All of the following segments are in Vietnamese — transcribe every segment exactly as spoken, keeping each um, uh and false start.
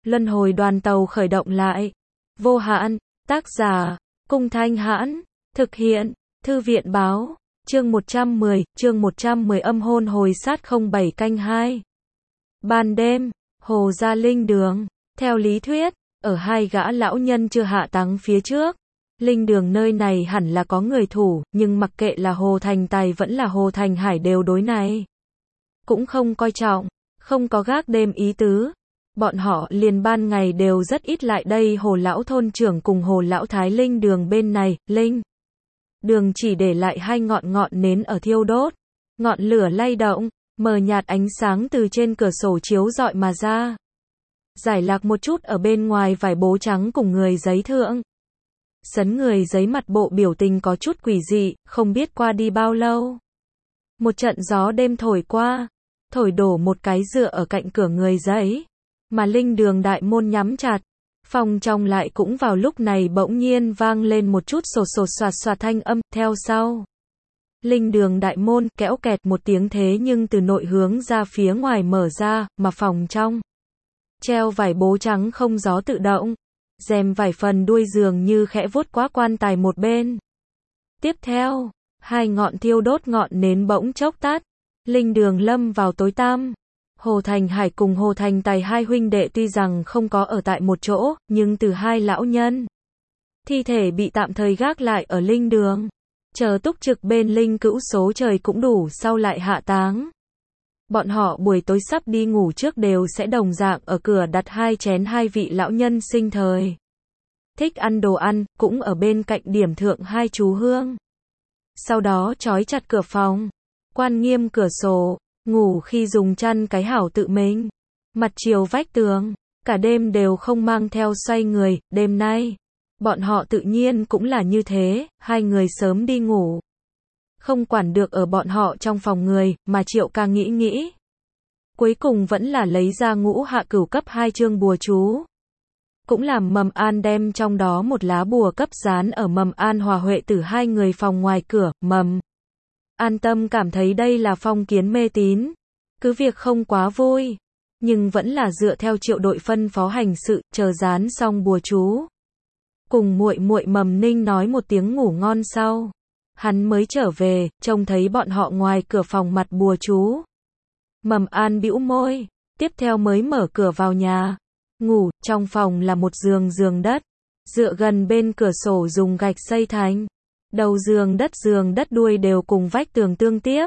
Luân hồi đoàn tàu khởi động lại. Vô hạn, tác giả, Cung Thanh Hãn, thực hiện, Thư viện báo, chương một trăm mười, chương một trăm mười âm hôn hồi sát không bảy canh hai. Ban đêm, Hồ Gia Linh Đường, theo lý thuyết, ở hai gã lão nhân chưa hạ táng phía trước, Linh Đường nơi này hẳn là có người thủ, nhưng mặc kệ là Hồ Thành Tài vẫn là Hồ Thành Hải đều đối này. Cũng không coi trọng, không có gác đêm ý tứ. Bọn họ liền ban ngày đều rất ít lại đây Hồ Lão Thôn Trưởng cùng Hồ Lão Thái Linh Đường bên này, Linh Đường chỉ để lại hai ngọn ngọn nến ở thiêu đốt. Ngọn lửa lay động, mờ nhạt ánh sáng từ trên cửa sổ chiếu rọi mà ra. Giải lạc một chút ở bên ngoài vải bố trắng cùng người giấy thượng. Sấn người giấy mặt bộ biểu tình có chút quỷ dị, không biết qua đi bao lâu. Một trận gió đêm thổi qua, thổi đổ một cái dựa ở cạnh cửa người giấy. Mà Linh Đường đại môn nhắm chặt. Phòng trong lại cũng vào lúc này bỗng nhiên vang lên một chút sột sột soạt soạt thanh âm, theo sau. Linh Đường đại môn kéo kẹt một tiếng thế nhưng từ nội hướng ra phía ngoài mở ra, mà phòng trong. Treo vải bố trắng không gió tự động. Rèm vải phần đuôi giường như khẽ vuốt quá quan tài một bên. Tiếp theo, hai ngọn thiêu đốt ngọn nến bỗng chốc tắt. Linh Đường lâm vào tối tăm. Hồ Thành Hải cùng Hồ Thành Tài hai huynh đệ tuy rằng không có ở tại một chỗ, nhưng từ hai lão nhân. Thi thể bị tạm thời gác lại ở Linh Đường. Chờ túc trực bên Linh Cữu số trời cũng đủ sau lại hạ táng. Bọn họ buổi tối sắp đi ngủ trước đều sẽ đồng dạng ở cửa đặt hai chén hai vị lão nhân sinh thời. Thích ăn đồ ăn, cũng ở bên cạnh điểm thượng hai chú hương. Sau đó trói chặt cửa phòng. Quan nghiêm cửa sổ. Ngủ khi dùng chăn cái hảo tự mình. Mặt chiều vách tường. Cả đêm đều không mang theo xoay người. Đêm nay, bọn họ tự nhiên cũng là như thế. Hai người sớm đi ngủ. Không quản được ở bọn họ trong phòng người, mà Triệu Ca nghĩ nghĩ. Cuối cùng vẫn là lấy ra ngũ hạ cửu cấp hai chương bùa chú. Cũng làm Mầm An đem trong đó một lá bùa cấp dán ở Mầm An Hòa Huệ Tử hai người phòng ngoài cửa. Mầm An Tâm cảm thấy đây là phong kiến mê tín. Cứ việc không quá vui, nhưng vẫn là dựa theo Triệu đội phân phó hành sự, chờ dán xong bùa chú. Cùng muội muội Mầm Ninh nói một tiếng ngủ ngon sau. Hắn mới trở về, trông thấy bọn họ ngoài cửa phòng mặt bùa chú. Mầm An bĩu môi, tiếp theo mới mở cửa vào nhà. Ngủ, trong phòng là một giường giường đất. Dựa gần bên cửa sổ dùng gạch xây thành. Đầu giường đất giường đất đuôi đều cùng vách tường tương tiếp.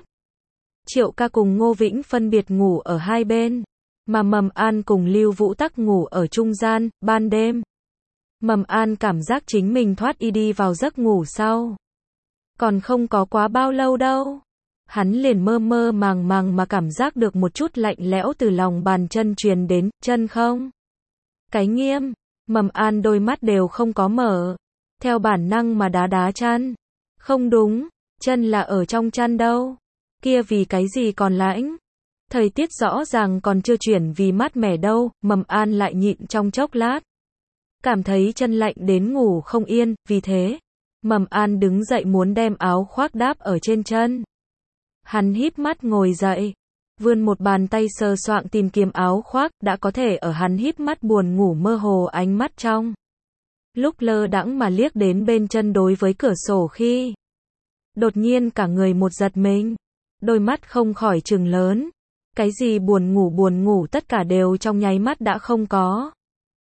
Triệu Ca cùng Ngô Vĩnh phân biệt ngủ ở hai bên. Mà Mầm An cùng Lưu Vũ Tắc ngủ ở trung gian, ban đêm. Mầm An cảm giác chính mình thoát y đi vào giấc ngủ sau. Còn không có quá bao lâu đâu. Hắn liền mơ mơ màng màng mà cảm giác được một chút lạnh lẽo từ lòng bàn chân truyền đến, chân không? Cái nghiêm, Mầm An đôi mắt đều không có mở. Theo bản năng mà đá đá chăn. Không đúng, chân là ở trong chăn đâu. Kia vì cái gì còn lạnh? Thời tiết rõ ràng còn chưa chuyển vì mát mẻ đâu, Mầm An lại nhịn trong chốc lát. Cảm thấy chân lạnh đến ngủ không yên, vì thế. Mầm An đứng dậy muốn đem áo khoác đáp ở trên chân. Hắn híp mắt ngồi dậy. Vươn một bàn tay sờ soạng tìm kiếm áo khoác, đã có thể ở hắn híp mắt buồn ngủ mơ hồ ánh mắt trong. Lúc lơ đãng mà liếc đến bên chân đối với cửa sổ khi. Đột nhiên cả người một giật mình. Đôi mắt không khỏi trừng lớn. Cái gì buồn ngủ buồn ngủ tất cả đều trong nháy mắt đã không có.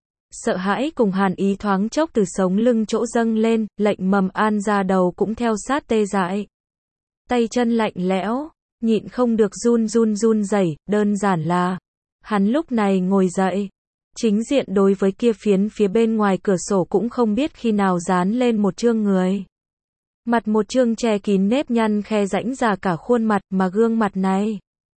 Sợ hãi cùng hàn ý thoáng chốc từ sống lưng chỗ dâng lên, lệnh Mầm An ra đầu cũng theo sát tê dại. Tay chân lạnh lẽo, nhịn không được run run run rẩy, đơn giản là. Hắn lúc này ngồi dậy. Chính diện đối với kia phiến phía bên ngoài cửa sổ cũng không biết khi nào dán lên một chương người. Mặt một chương che kín nếp nhăn khe rãnh ra cả khuôn mặt mà gương mặt này.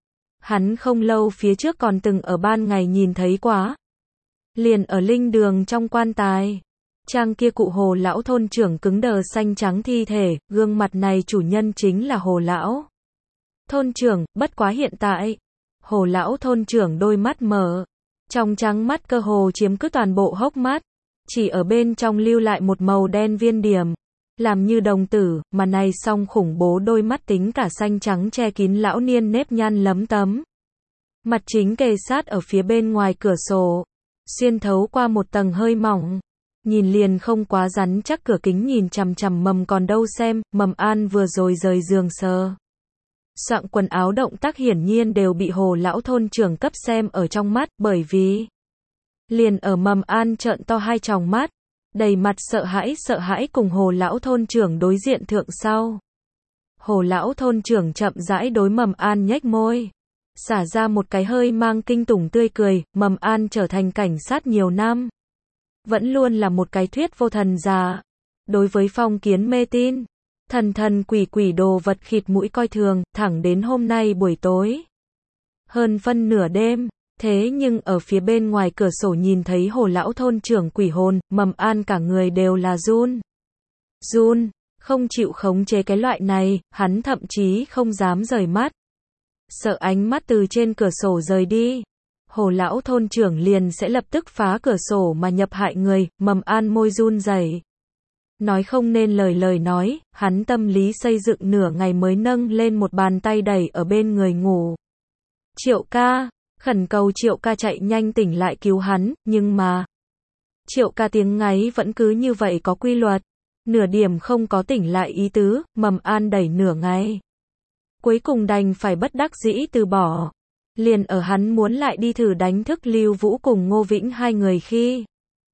Hắn không lâu phía trước còn từng ở ban ngày nhìn thấy quá. Liền ở Linh Đường trong quan tài. Trang kia cụ Hồ Lão Thôn Trưởng cứng đờ xanh trắng thi thể, gương mặt này chủ nhân chính là Hồ Lão Thôn Trưởng, bất quá hiện tại. Hồ Lão Thôn Trưởng đôi mắt mở. Trong trắng mắt cơ hồ chiếm cứ toàn bộ hốc mắt. Chỉ ở bên trong lưu lại một màu đen viên điểm. Làm như đồng tử, mà này song khủng bố đôi mắt tính cả xanh trắng che kín lão niên nếp nhăn lấm tấm. Mặt chính kề sát ở phía bên ngoài cửa sổ. xuyên thấu qua một tầng hơi mỏng. Nhìn liền không quá rắn chắc cửa kính nhìn chằm chằm Mầm còn đâu xem, Mầm An vừa rồi rời giường sờ soạng quần áo động tác hiển nhiên đều bị Hồ lão thôn trưởng cấp xem ở trong mắt, bởi vì liền ở Mầm An trợn to hai tròng mắt, đầy mặt sợ hãi sợ hãi cùng Hồ lão thôn trưởng đối diện thượng sau. Hồ lão thôn trưởng chậm rãi đối Mầm An nhếch môi, xả ra một cái hơi mang kinh tủng tươi cười. Mầm An trở thành cảnh sát nhiều năm, vẫn luôn là một cái thuyết vô thần già. Đối với phong kiến mê tín, thần thần quỷ quỷ đồ vật khịt mũi coi thường, thẳng đến hôm nay buổi tối. Hơn phân nửa đêm, thế nhưng ở phía bên ngoài cửa sổ nhìn thấy Hồ lão thôn trưởng quỷ hồn, Mầm An cả người đều là run. Run, không chịu khống chế cái loại này, hắn thậm chí không dám rời mắt. Sợ ánh mắt từ trên cửa sổ rời đi, Hồ lão thôn trưởng liền sẽ lập tức phá cửa sổ mà nhập hại người. Mầm An môi run rẩy, nói không nên lời lời nói, hắn tâm lý xây dựng nửa ngày mới nâng lên một bàn tay đẩy ở bên người ngủ. Triệu ca, khẩn cầu Triệu ca chạy nhanh tỉnh lại cứu hắn, nhưng mà Triệu ca tiếng ngáy vẫn cứ như vậy có quy luật, nửa điểm không có tỉnh lại ý tứ. Mầm An đẩy nửa ngày, cuối cùng đành phải bất đắc dĩ từ bỏ. Liền ở hắn muốn lại đi thử đánh thức Lưu Vũ cùng Ngô Vĩnh hai người khi,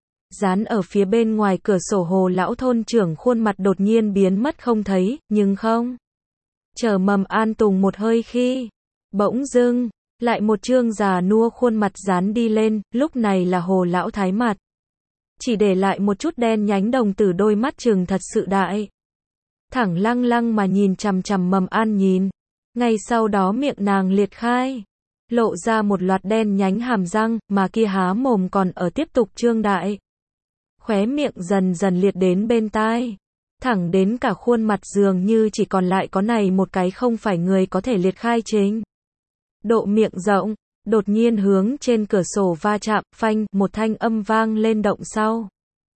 dán ở phía bên ngoài cửa sổ Hồ lão thôn trưởng khuôn mặt đột nhiên biến mất không thấy, nhưng không chờ Mầm An tùng một hơi khi, bỗng dưng lại một trương già nua khuôn mặt dán đi lên. Lúc này là Hồ lão thái mặt, chỉ để lại một chút đen nhánh đồng tử, đôi mắt trừng thật sự đại, thẳng lăng lăng mà nhìn chằm chằm Mầm An nhìn. Ngay sau đó miệng nàng liệt khai, lộ ra một loạt đen nhánh hàm răng, mà kia há mồm còn ở tiếp tục trương đại. Khóe miệng dần dần liệt đến bên tai, thẳng đến cả khuôn mặt dường như chỉ còn lại có này một cái không phải người có thể liệt khai chính. Độ miệng rộng, đột nhiên hướng trên cửa sổ va chạm, phanh, một thanh âm vang lên động sau.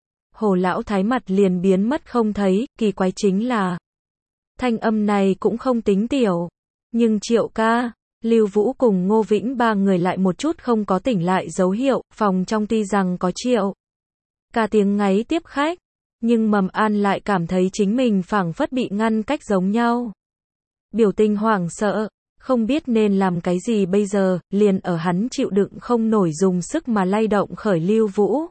Hồ lão thái mặt liền biến mất không thấy. Kỳ quái chính là, thanh âm này cũng không tính tiểu, nhưng Triệu ca, Lưu Vũ cùng Ngô Vĩnh ba người lại một chút không có tỉnh lại dấu hiệu. Phòng trong tuy rằng có Triệu ca tiếng ngáy tiếp khách, nhưng Mầm An lại cảm thấy chính mình phảng phất bị ngăn cách giống nhau. Biểu tình hoảng sợ, không biết nên làm cái gì bây giờ, liền ở hắn chịu đựng không nổi dùng sức mà lay động khởi Lưu Vũ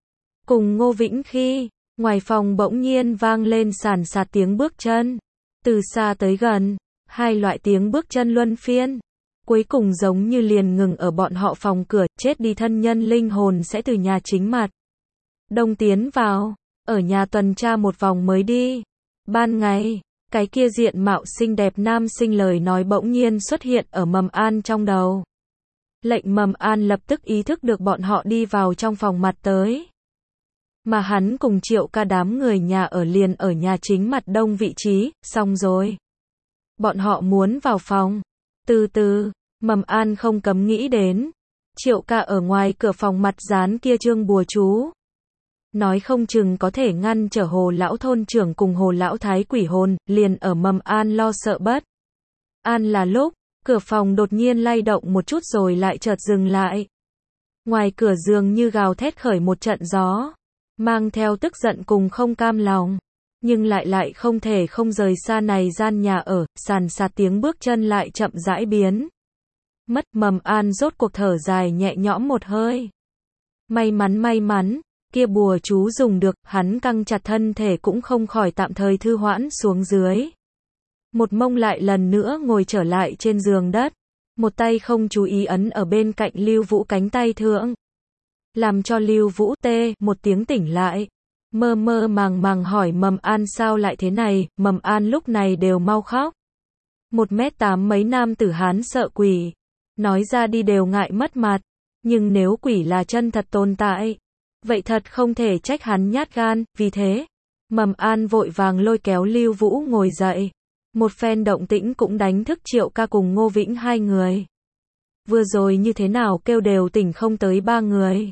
cùng Ngô Vĩnh khi, ngoài phòng bỗng nhiên vang lên sàn sạt tiếng bước chân, từ xa tới gần, hai loại tiếng bước chân luân phiên, cuối cùng giống như liền ngừng ở bọn họ phòng cửa. Chết đi thân nhân linh hồn sẽ từ nhà chính mặt đông tiến vào, ở nhà tuần tra một vòng mới đi. Ban ngày, cái kia diện mạo xinh đẹp nam sinh lời nói bỗng nhiên xuất hiện ở Mầm An trong đầu. Lệnh Mầm An lập tức ý thức được bọn họ đi vào trong phòng mặt tới, mà hắn cùng Triệu ca đám người nhà ở liền ở nhà chính mặt đông vị trí. Xong rồi, bọn họ muốn vào phòng. Từ từ, Mầm An không cấm nghĩ đến, Triệu ca ở ngoài cửa phòng mặt dán kia chương bùa chú, nói không chừng có thể ngăn trở Hồ lão thôn trưởng cùng Hồ lão thái quỷ hồn. Liền ở Mầm An lo sợ bất an là lúc, cửa phòng đột nhiên lay động một chút rồi lại chợt dừng lại. Ngoài cửa dường như gào thét khởi một trận gió, mang theo tức giận cùng không cam lòng, nhưng lại lại không thể không rời xa này gian nhà ở. Sàn sạt tiếng bước chân lại chậm rãi biến mất. Mầm An rốt cuộc thở dài nhẹ nhõm một hơi. May mắn may mắn, kia bùa chú dùng được. Hắn căng chặt thân thể cũng không khỏi tạm thời thư hoãn xuống dưới. Một mông lại lần nữa ngồi trở lại trên giường đất, một tay không chú ý ấn ở bên cạnh Lưu Vũ cánh tay thượng, làm cho Lưu Vũ tê một tiếng tỉnh lại, mơ mơ màng màng hỏi Mầm An sao lại thế này. Mầm An lúc này đều mau khóc. Một mét tám mấy nam tử Hán sợ quỷ, nói ra đi đều ngại mất mặt, nhưng nếu quỷ là chân thật tồn tại, vậy thật không thể trách hắn nhát gan. Vì thế, Mầm An vội vàng lôi kéo Lưu Vũ ngồi dậy. Một phen động tĩnh cũng đánh thức Triệu ca cùng Ngô Vĩnh hai người. Vừa rồi như thế nào kêu đều tỉnh không tới ba người.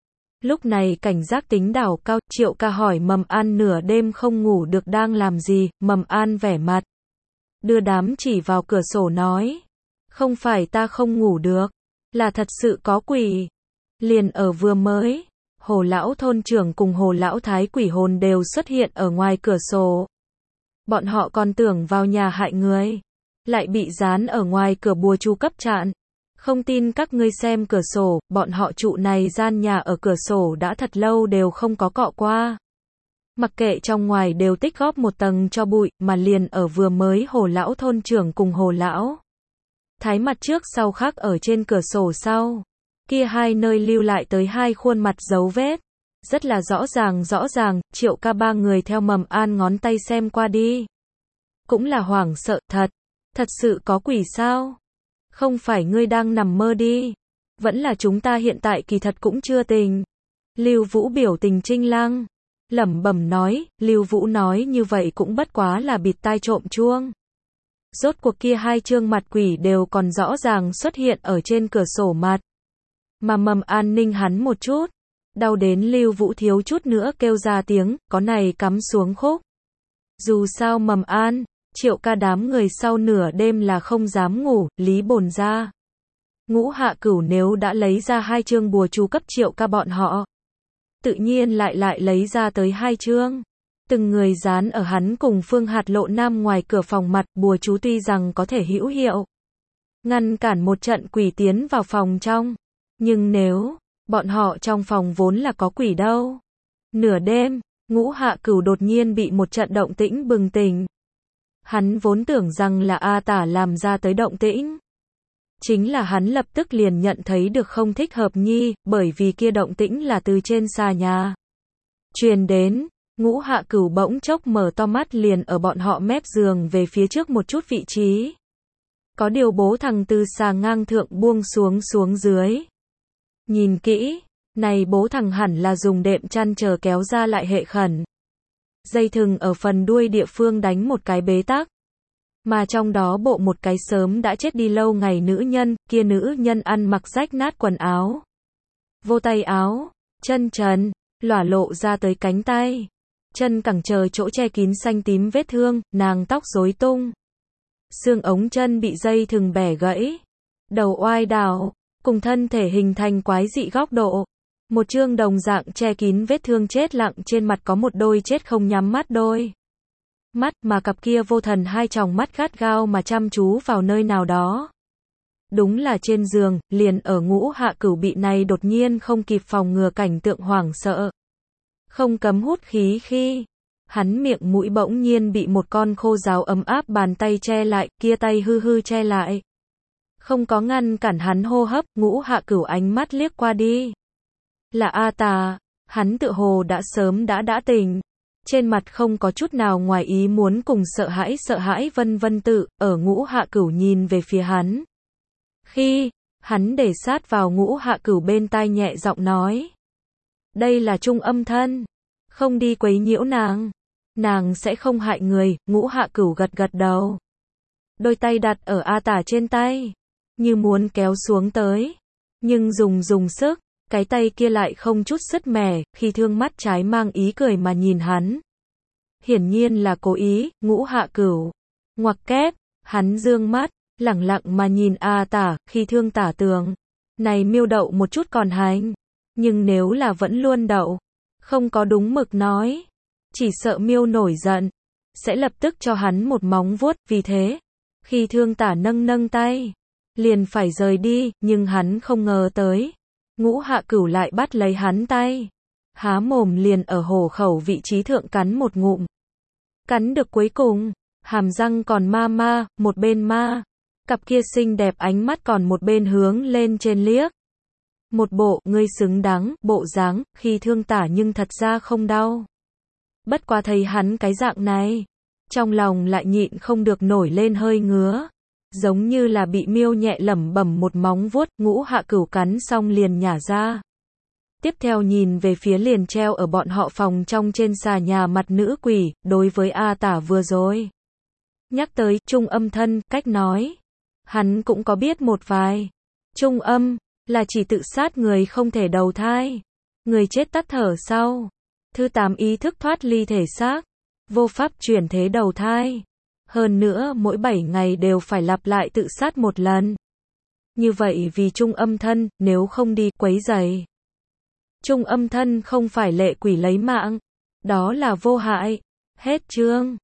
Lúc này cảnh giác tính đảo cao. Triệu ca hỏi Mầm An nửa đêm không ngủ được đang làm gì. Mầm An vẻ mặt đưa đám chỉ vào cửa sổ nói, không phải ta không ngủ được, là thật sự có quỷ. Liền ở vừa mới, Hồ lão thôn trưởng cùng Hồ lão thái quỷ hồn đều xuất hiện ở ngoài cửa sổ. Bọn họ còn tưởng vào nhà hại người, lại bị dán ở ngoài cửa bùa chú cấp chặn. Không tin các ngươi xem cửa sổ, bọn họ trụ này gian nhà ở cửa sổ đã thật lâu đều không có cọ qua. Mặc kệ trong ngoài đều tích góp một tầng cho bụi, mà liền ở vừa mới Hồ lão thôn trưởng cùng Hồ lão thái mặt trước sau khắc ở trên cửa sổ sau. Kia hai nơi lưu lại tới hai khuôn mặt dấu vết. Rất là rõ ràng rõ ràng, Triệu ca ba người theo Mầm An ngón tay xem qua đi. Cũng là hoảng sợ, thật. Thật sự có quỷ sao? Không phải ngươi đang nằm mơ đi. Vẫn là chúng ta hiện tại kỳ thật cũng chưa tình. Lưu Vũ biểu tình trinh lăng. Lẩm bẩm nói, Lưu Vũ nói như vậy cũng bất quá là bịt tai trộm chuông. Rốt cuộc kia hai trương mặt quỷ đều còn rõ ràng xuất hiện ở trên cửa sổ mặt. Mà Mầm An ninh hắn một chút. Đau đến Lưu Vũ thiếu chút nữa kêu ra tiếng, có này cắm xuống khúc. Dù sao Mầm An, Triệu ca đám người sau nửa đêm là không dám ngủ, Lý Bồn ra. Ngũ Hạ Cửu nếu đã lấy ra hai chương bùa chú cấp Triệu ca bọn họ. Tự nhiên lại lại lấy ra tới hai chương. Từng người dán ở hắn cùng Phương Hạt Lộ Nam ngoài cửa phòng mặt, bùa chú tuy rằng có thể hữu hiệu ngăn cản một trận quỷ tiến vào phòng trong. Nhưng nếu, bọn họ trong phòng vốn là có quỷ đâu. Nửa đêm, Ngũ Hạ Cửu đột nhiên bị một trận động tĩnh bừng tỉnh. Hắn vốn tưởng rằng là A Tả làm ra tới động tĩnh. Chính là hắn lập tức liền nhận thấy được không thích hợp nhi, bởi vì kia động tĩnh là từ trên xà nhà truyền đến. Ngũ Hạ Cửu bỗng chốc mở to mắt liền ở bọn họ mép giường về phía trước một chút vị trí. Có điều bố thằng từ xà ngang thượng buông xuống xuống dưới. Nhìn kỹ, này bố thằng hẳn là dùng đệm chăn chờ kéo ra lại hệ khẩn. Dây thừng ở phần đuôi địa phương đánh một cái bế tắc. Mà trong đó bộ một cái sớm đã chết đi lâu ngày nữ nhân, kia nữ nhân ăn mặc rách nát quần áo. Vô tay áo, chân trần, lỏa lộ ra tới cánh tay. Chân cẳng chờ chỗ che kín xanh tím vết thương, nàng tóc rối tung. Xương ống chân bị dây thừng bẻ gãy. Đầu oai đảo, cùng thân thể hình thành quái dị góc độ. Một trương đồng dạng che kín vết thương chết lặng trên mặt có một đôi chết không nhắm mắt đôi mắt mà cặp kia vô thần hai tròng mắt gắt gao mà chăm chú vào nơi nào đó. Đúng là trên giường, liền ở Ngũ Hạ Cửu bị này đột nhiên không kịp phòng ngừa cảnh tượng hoảng sợ. Không cấm hút khí khi, hắn miệng mũi bỗng nhiên bị một con khô ráo ấm áp bàn tay che lại, kia tay hư hư che lại. Không có ngăn cản hắn hô hấp, Ngũ Hạ Cửu ánh mắt liếc qua đi. Là A Tà, hắn tự hồ đã sớm đã đã tỉnh. Trên mặt không có chút nào ngoài ý muốn cùng sợ hãi sợ hãi vân vân tự, ở Ngũ Hạ Cửu nhìn về phía hắn. Khi, hắn để sát vào Ngũ Hạ Cửu bên tai nhẹ giọng nói. Đây là Trung Âm thân, không đi quấy nhiễu nàng. Nàng sẽ không hại người, Ngũ Hạ Cửu gật gật đầu. Đôi tay đặt ở A Tả trên tay, như muốn kéo xuống tới. Nhưng dùng dùng sức. Cái tay kia lại không chút sứt mẻ, khi thương mắt trái mang ý cười mà nhìn hắn. Hiển nhiên là cố ý, Ngũ Hạ Cửu. Ngoặc kép, hắn dương mắt, lẳng lặng mà nhìn A Tả, khi thương tả tường. Này miêu đậu một chút còn hành. Nhưng nếu là vẫn luôn đậu, không có đúng mực nói. Chỉ sợ miêu nổi giận, sẽ lập tức cho hắn một móng vuốt, vì thế. Khi thương tả nâng nâng tay, liền phải rời đi, nhưng hắn không ngờ tới. Ngũ Hạ Cửu lại bắt lấy hắn tay. Há mồm liền ở hổ khẩu vị trí thượng cắn một ngụm. Cắn được cuối cùng, hàm răng còn ma ma, một bên ma. Cặp kia xinh đẹp ánh mắt còn một bên hướng lên trên liếc. Một bộ, ngươi xứng đáng, bộ dáng, khi thương tả nhưng thật ra không đau. Bất quá thấy hắn cái dạng này. Trong lòng lại nhịn không được nổi lên hơi ngứa. Giống như là bị miêu nhẹ lẩm bẩm một móng vuốt, Ngũ Hạ Cửu cắn xong liền nhả ra. Tiếp theo nhìn về phía liền treo ở bọn họ phòng trong trên xà nhà mặt nữ quỷ, đối với A Tả vừa rồi. Nhắc tới Trung Âm thân, cách nói. Hắn cũng có biết một vài. Trung Âm, là chỉ tự sát người không thể đầu thai. Người chết tắt thở sau. Thứ tám ý thức thoát ly thể xác. Vô pháp chuyển thế đầu thai. Hơn nữa mỗi bảy ngày đều phải lặp lại tự sát một lần. Như vậy vì Trung Âm thân, nếu không đi quấy rầy Trung âm thân không phải lệ quỷ lấy mạng. Đó là vô hại. Hết chương.